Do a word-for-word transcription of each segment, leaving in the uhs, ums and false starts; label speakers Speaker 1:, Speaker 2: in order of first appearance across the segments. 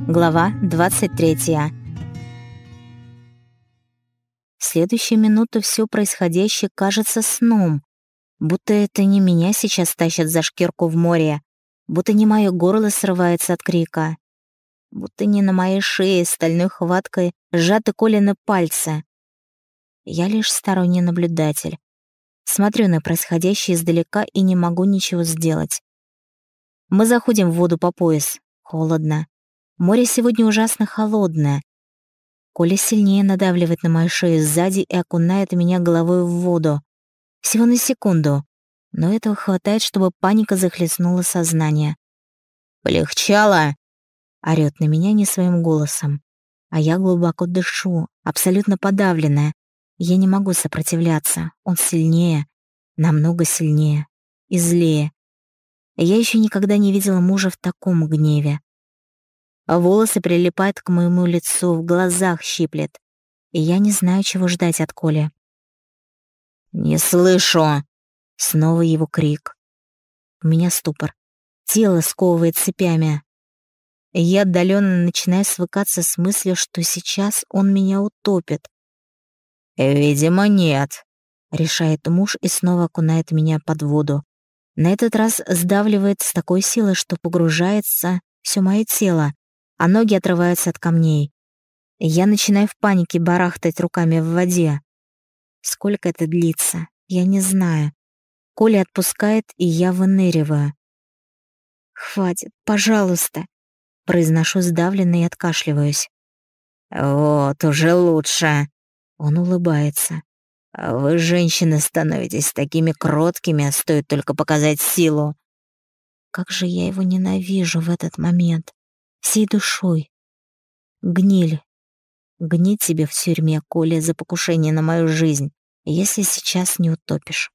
Speaker 1: Глава двадцать третья. В следующую минуту все происходящее кажется сном, будто это не меня сейчас тащат за шкирку в море, будто не мое горло срывается от крика, будто не на моей шее стальной хваткой сжаты Колины пальцы. Я лишь сторонний наблюдатель. Смотрю на происходящее издалека и не могу ничего сделать. Мы заходим в воду по пояс. Холодно. Море сегодня ужасно холодное. Коля сильнее надавливает на мою шею сзади и окунает меня головой в воду. Всего на секунду. Но этого хватает, чтобы паника захлестнула сознание. «Полегчало!» — орёт на меня не своим голосом. А я глубоко дышу, абсолютно подавленная. Я не могу сопротивляться. Он сильнее, намного сильнее и злее. Я еще никогда не видела мужа в таком гневе. Волосы прилипают к моему лицу, в глазах щиплет. И я не знаю, чего ждать от Коли. «Не слышу!» Снова его крик. У меня ступор. Тело сковывает цепями. Я отдаленно начинаю свыкаться с мыслью, что сейчас он меня утопит. «Видимо, нет», — решает муж и снова окунает меня под воду. На этот раз сдавливает с такой силой, что погружается все мое тело, а ноги отрываются от камней. Я начинаю в панике барахтать руками в воде. Сколько это длится, я не знаю. Коля отпускает, и я выныриваю. «Хватит, пожалуйста», — произношу сдавленно и откашливаюсь. «Вот, уже лучше», — он улыбается. «Вы, женщины, становитесь такими кроткими, стоит только показать силу». Как же я его ненавижу в этот момент. Всей душой. Гниль. Гнить тебе в тюрьме, Коля, за покушение на мою жизнь, если сейчас не утопишь.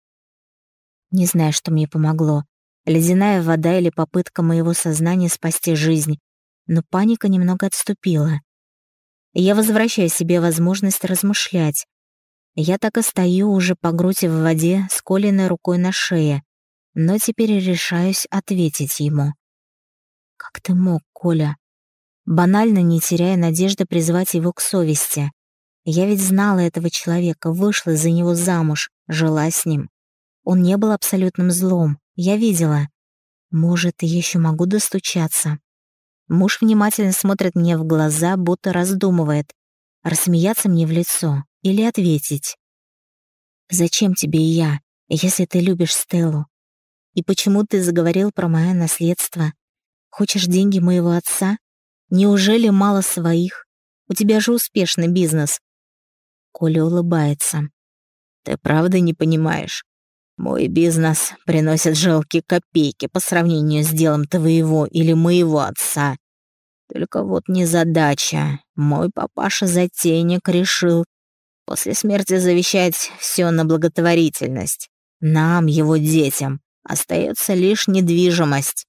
Speaker 1: Не знаю, что мне помогло. Ледяная вода или попытка моего сознания спасти жизнь. Но паника немного отступила. Я возвращаю себе возможность размышлять. Я так и стою уже по грудь в воде с Колиной рукой на шее, но теперь решаюсь ответить ему. «Как ты мог, Коля?» Банально, не теряя надежды призвать его к совести. Я ведь знала этого человека, вышла за него замуж, жила с ним. Он не был абсолютным злом, я видела. Может, я еще могу достучаться. Муж внимательно смотрит мне в глаза, будто раздумывает, рассмеяться мне в лицо или ответить. «Зачем тебе и я, если ты любишь Стеллу? И почему ты заговорил про мое наследство? Хочешь деньги моего отца? Неужели мало своих? У тебя же успешный бизнес». Коля улыбается. «Ты правда не понимаешь? Мой бизнес приносит жалкие копейки по сравнению с делом твоего или моего отца. Только вот незадача. Мой папаша-затейник решил после смерти завещать все на благотворительность. Нам, его детям, остается лишь недвижимость».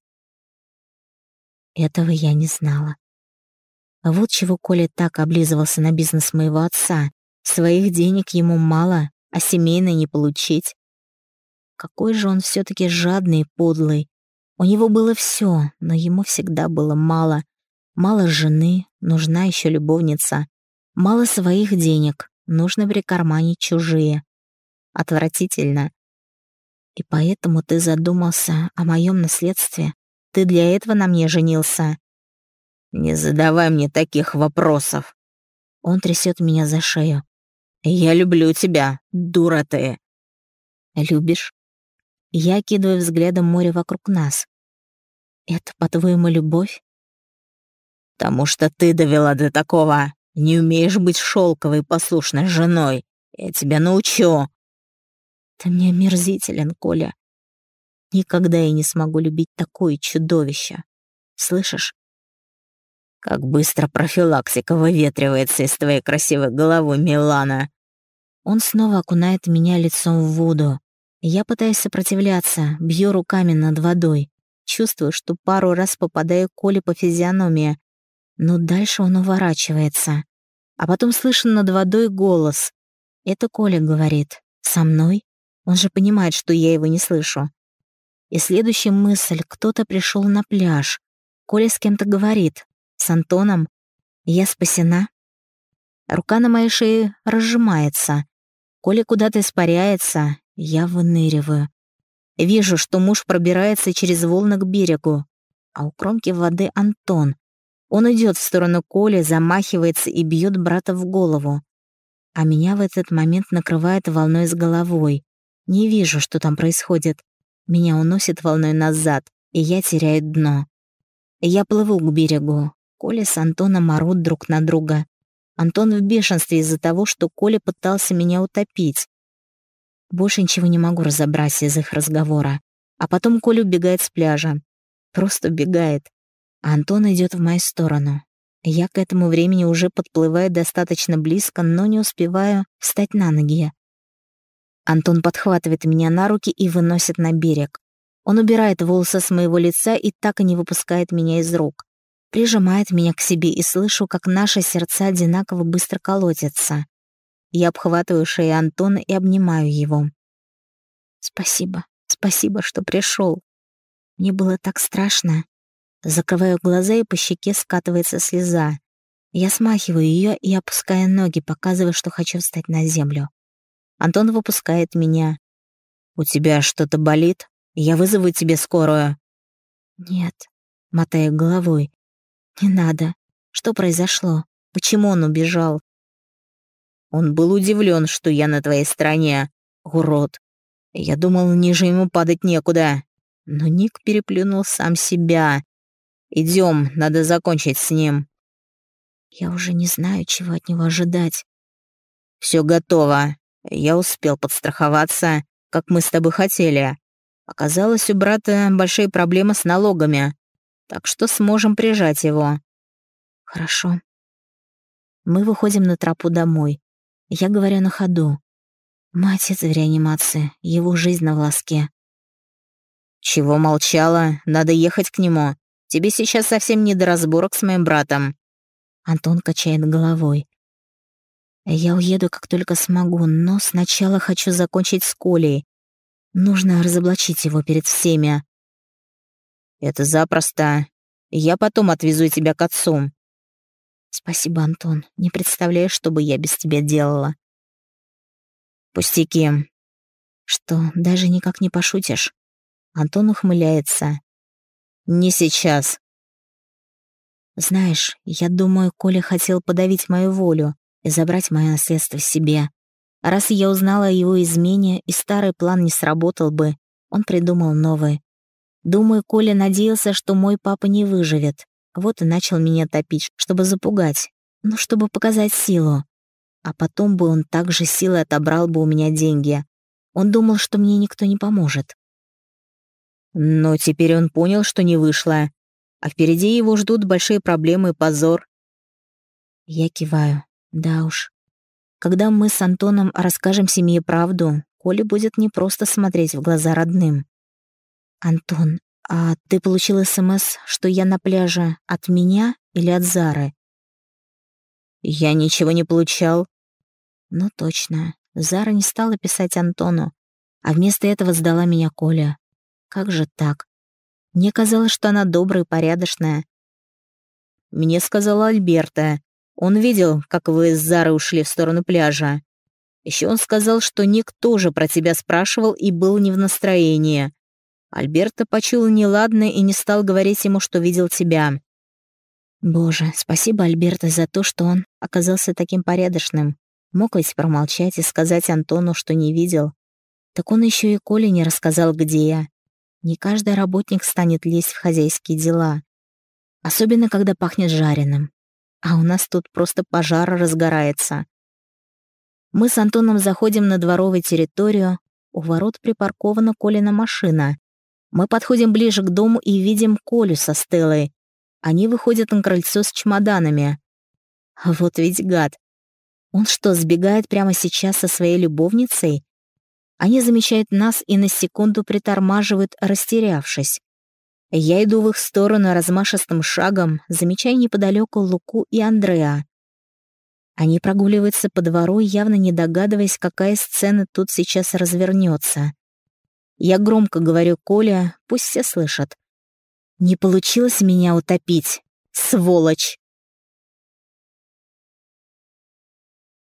Speaker 1: Этого я не знала. А вот чего Коля так облизывался на бизнес моего отца. Своих денег ему мало, а семейной не получить. Какой же он все-таки жадный и подлый. У него было все, но ему всегда было мало. Мало жены, нужна еще любовница. Мало своих денег, нужно прикарманить чужие. Отвратительно. И поэтому ты задумался о моем наследстве? Ты для этого на мне женился? «Не задавай мне таких вопросов». Он трясет меня за шею. «Я люблю тебя, дура ты». «Любишь?» Я окидываю взглядом море вокруг нас. «Это, по-твоему, любовь?» «Потому что ты довела до такого. Не умеешь быть шелковой послушной женой. Я тебя научу». «Ты мне омерзителен, Коля. Никогда я не смогу любить такое чудовище. Слышишь?» «Как быстро профилактика выветривается из твоей красивой головы, Милана!» Он снова окунает меня лицом в воду. Я пытаюсь сопротивляться, бью руками над водой. Чувствую, что пару раз попадаю Коле по физиономии. Но дальше он уворачивается. А потом слышу над водой голос. Это Коля говорит. «Со мной?» Он же понимает, что я его не слышу. И следующая мысль. Кто-то пришел на пляж. Коля с кем-то говорит. с Антоном? Я спасена? Рука на моей шее разжимается. Коля куда-то испаряется, я выныриваю. Вижу, что муж пробирается через волны к берегу, а у кромки воды Антон. Он идет в сторону Коли, замахивается и бьет брата в голову. А меня в этот момент накрывает волной с головой. Не вижу, что там происходит. Меня уносит волной назад, и я теряю дно. Я плыву к берегу. Коля с Антоном орут друг на друга. Антон в бешенстве из-за того, что Коля пытался меня утопить. Больше ничего не могу разобрать из их разговора. А потом Коля убегает с пляжа. Просто убегает. А Антон идет в мою сторону. Я к этому времени уже подплываю достаточно близко, но не успеваю встать на ноги. Антон подхватывает меня на руки и выносит на берег. Он убирает волосы с моего лица и так и не выпускает меня из рук. Прижимает меня к себе и слышу, как наши сердца одинаково быстро колотятся. Я обхватываю шею Антона и обнимаю его. «Спасибо, спасибо, что пришел. Мне было так страшно». Закрываю глаза, и по щеке скатывается слеза. Я смахиваю ее и опускаю ноги, показывая, что хочу встать на землю. Антон выпускает меня. «У тебя что-то болит? Я вызову тебе скорую». «Нет», — мотаю головой. «Не надо. Что произошло? Почему он убежал?»
Speaker 2: «Он был удивлен, что я на твоей стороне, урод. Я думал, ниже ему падать некуда. Но Ник переплюнул сам себя. Идем, надо закончить с ним».
Speaker 1: Я уже не знаю, чего от него ожидать.
Speaker 2: Все готово. Я успел подстраховаться, как мы с тобой хотели. Оказалось, у брата большие проблемы с налогами, так что сможем прижать его».
Speaker 1: «Хорошо». Мы выходим на тропу домой. Я говорю на ходу. Мой отец в реанимации, его жизнь на волоске.
Speaker 2: «Чего молчала? Надо ехать к нему. Тебе сейчас совсем не до разборок с моим братом».
Speaker 1: Антон качает головой. «Я уеду, как только смогу, но сначала хочу закончить с Колей. Нужно разоблачить его перед всеми».
Speaker 2: «Это запросто. Я потом отвезу тебя к отцу».
Speaker 1: «Спасибо, Антон. Не представляешь, что бы я без тебя делала».
Speaker 2: «Пустяки».
Speaker 1: «Что, даже никак не пошутишь?» Антон ухмыляется.
Speaker 2: «Не сейчас».
Speaker 1: «Знаешь, я думаю, Коля хотел подавить мою волю и забрать мое наследство себе. Раз я узнала о его измене, и старый план не сработал бы, он придумал новый. Думаю, Коля надеялся, что мой папа не выживет. Вот и начал меня топить, чтобы запугать, ну, чтобы показать силу. А потом бы он также силой отобрал бы у меня деньги. Он думал, что мне никто не поможет».
Speaker 2: Но теперь он понял, что не вышло. А впереди его ждут большие проблемы и позор.
Speaker 1: Я киваю. Да уж. Когда мы с Антоном расскажем семье правду, Коля будет не просто смотреть в глаза родным. «Антон, а ты получил СМС, что я на пляже от меня или от Зары?»
Speaker 2: «Я ничего не получал».
Speaker 1: «Ну точно. Зара не стала писать Антону, а вместо этого сдала меня Коля. Как же так? Мне казалось, что она добрая и порядочная».
Speaker 2: «Мне сказала Альберта. Он видел, как вы с Зарой ушли в сторону пляжа. Еще он сказал, что Ник тоже про тебя спрашивал и был не в настроении. Альберта почуял неладное и не стал говорить ему, что видел тебя».
Speaker 1: Боже, спасибо Альберто за то, что он оказался таким порядочным. Мог ведь промолчать и сказать Антону, что не видел. Так он еще и Коле не рассказал, где я. Не каждый работник станет лезть в хозяйские дела. Особенно, когда пахнет жареным. А у нас тут просто пожар разгорается. Мы с Антоном заходим на дворовую территорию. У ворот припаркована Колина машина. Мы подходим ближе к дому и видим Колю со Стеллой. Они выходят на крыльцо с чемоданами. Вот ведь гад. Он что, сбегает прямо сейчас со своей любовницей? Они замечают нас и на секунду притормаживают, растерявшись. Я иду в их сторону размашистым шагом, замечая неподалеку Луку и Андреа. Они прогуливаются по двору, явно не догадываясь, какая сцена тут сейчас развернется. Я громко говорю Коле, пусть все слышат. «Не получилось меня утопить. Сволочь!